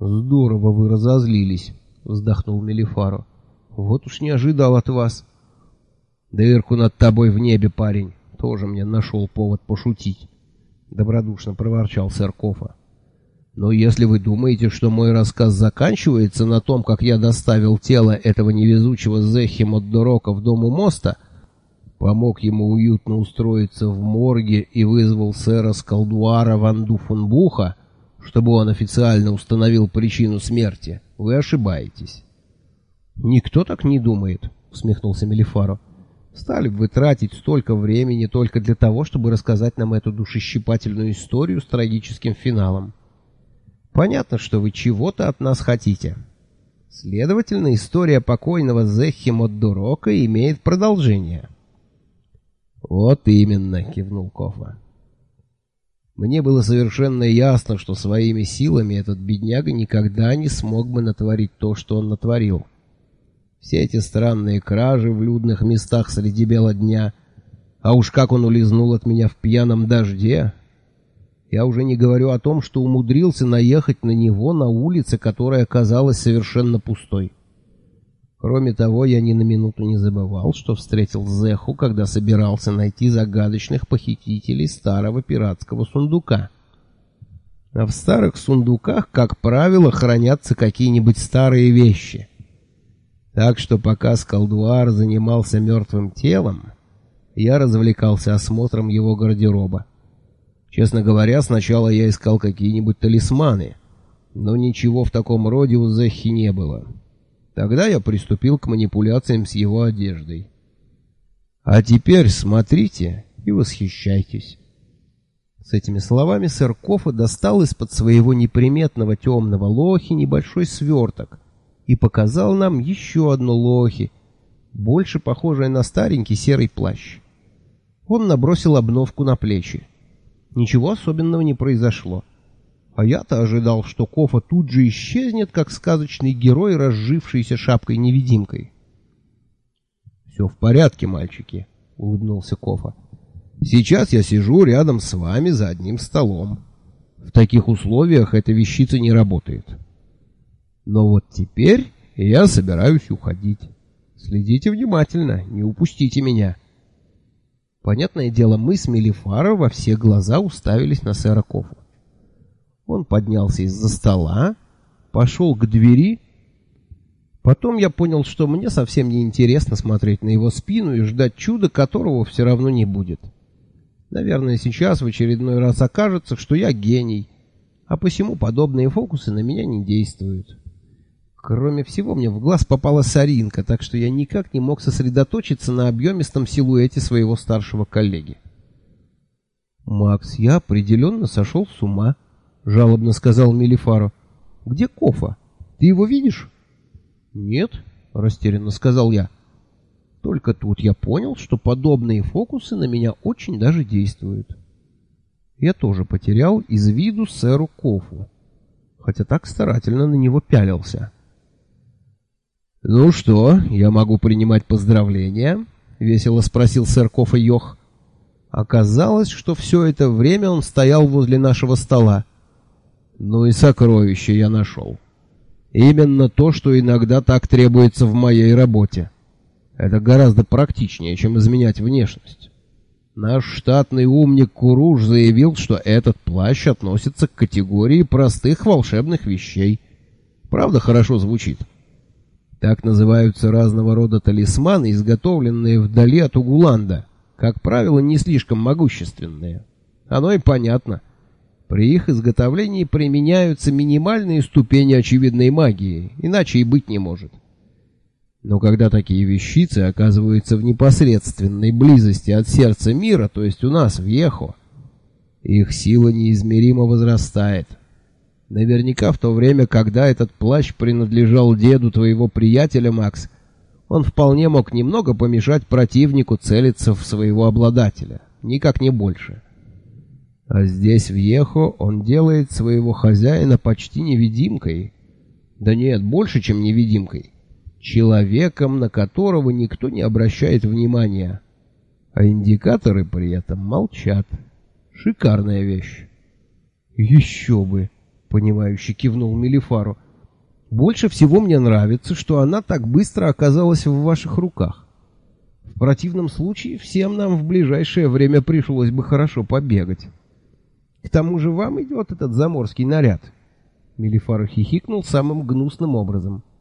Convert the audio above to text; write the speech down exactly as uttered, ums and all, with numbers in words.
Здорово вы разозлились, вздохнул Мелифаро. Вот уж не ожидал от вас. Дырку над тобой в небе, парень. Тоже мне нашел повод пошутить. Добродушно проворчал сэр Кофа. Но если вы думаете, что мой рассказ заканчивается на том, как я доставил тело этого невезучего Зехи Моддорока в дом у моста, помог ему уютно устроиться в морге и вызвал сэра Скалдуара Ванду Фунбуха, чтобы он официально установил причину смерти, вы ошибаетесь. «Никто так не думает», — усмехнулся Мелифаро. «Стали бы вы тратить столько времени только для того, чтобы рассказать нам эту душещипательную историю с трагическим финалом. Понятно, что вы чего-то от нас хотите. Следовательно, история покойного Зехи Моддорока имеет продолжение». «Вот именно», — кивнул Кофа. «Мне было совершенно ясно, что своими силами этот бедняга никогда не смог бы натворить то, что он натворил. Все эти странные кражи в людных местах среди бела дня, а уж как он улизнул от меня в пьяном дожде. Я уже не говорю о том, что умудрился наехать на него на улице, которая оказалась совершенно пустой. Кроме того, я ни на минуту не забывал, что встретил Зеху, когда собирался найти загадочных похитителей старого пиратского сундука. А в старых сундуках, как правило, хранятся какие-нибудь старые вещи. Так что пока Скалдуар занимался мертвым телом, я развлекался осмотром его гардероба. Честно говоря, сначала я искал какие-нибудь талисманы, но ничего в таком роде у Зехи не было. Тогда я приступил к манипуляциям с его одеждой. А теперь смотрите и восхищайтесь». С этими словами сэр Кофа достал из-под своего неприметного темного лохи небольшой сверток и показал нам еще одно лохи, больше похожее на старенький серый плащ. Он набросил обновку на плечи. Ничего особенного не произошло. А я-то ожидал, что Кофа тут же исчезнет, как сказочный герой, разжившийся шапкой-невидимкой. «Все в порядке, мальчики», — улыбнулся Кофа. «Сейчас я сижу рядом с вами за одним столом. В таких условиях эта вещица не работает. Но вот теперь я собираюсь уходить. Следите внимательно, не упустите меня». Понятное дело, мы с Мелифаро во все глаза уставились на сэра Кофу. Он поднялся из-за стола, пошел к двери. Потом я понял, что мне совсем не интересно смотреть на его спину и ждать чуда, которого все равно не будет. Наверное, сейчас в очередной раз окажется, что я гений, а посему подобные фокусы на меня не действуют. Кроме всего, мне в глаз попала соринка, так что я никак не мог сосредоточиться на объемистом силуэте своего старшего коллеги. «Макс, я определенно сошел с ума», — жалобно сказал Мелифаро. «Где Кофа? Ты его видишь?» «Нет», — растерянно сказал я. Только тут я понял, что подобные фокусы на меня очень даже действуют. Я тоже потерял из виду сэру Кофу, хотя так старательно на него пялился. «Ну что, я могу принимать поздравления?» — весело спросил сэр Кофа Йох. Оказалось, что все это время он стоял возле нашего стола. Ну и сокровище я нашел. Именно то, что иногда так требуется в моей работе. Это гораздо практичнее, чем изменять внешность. Наш штатный умник Куруш заявил, что этот плащ относится к категории простых волшебных вещей. Правда, хорошо звучит? Так называются разного рода талисманы, изготовленные вдали от Угуланда, как правило, не слишком могущественные. Оно и понятно. При их изготовлении применяются минимальные ступени очевидной магии, иначе и быть не может. Но когда такие вещицы оказываются в непосредственной близости от сердца мира, то есть у нас, в Ехо, их сила неизмеримо возрастает. Наверняка в то время, когда этот плащ принадлежал деду твоего приятеля, Макс, он вполне мог немного помешать противнику целиться в своего обладателя, никак не больше. А здесь, в Ехо, он делает своего хозяина почти невидимкой. Да нет, больше, чем невидимкой. Человеком, на которого никто не обращает внимания. А индикаторы при этом молчат. Шикарная вещь. Еще бы, понимающе кивнул Мелифаро. Больше всего мне нравится, что она так быстро оказалась в ваших руках. В противном случае всем нам в ближайшее время пришлось бы хорошо побегать. К тому же вам идет этот заморский наряд. Мелифаро хихикнул самым гнусным образом.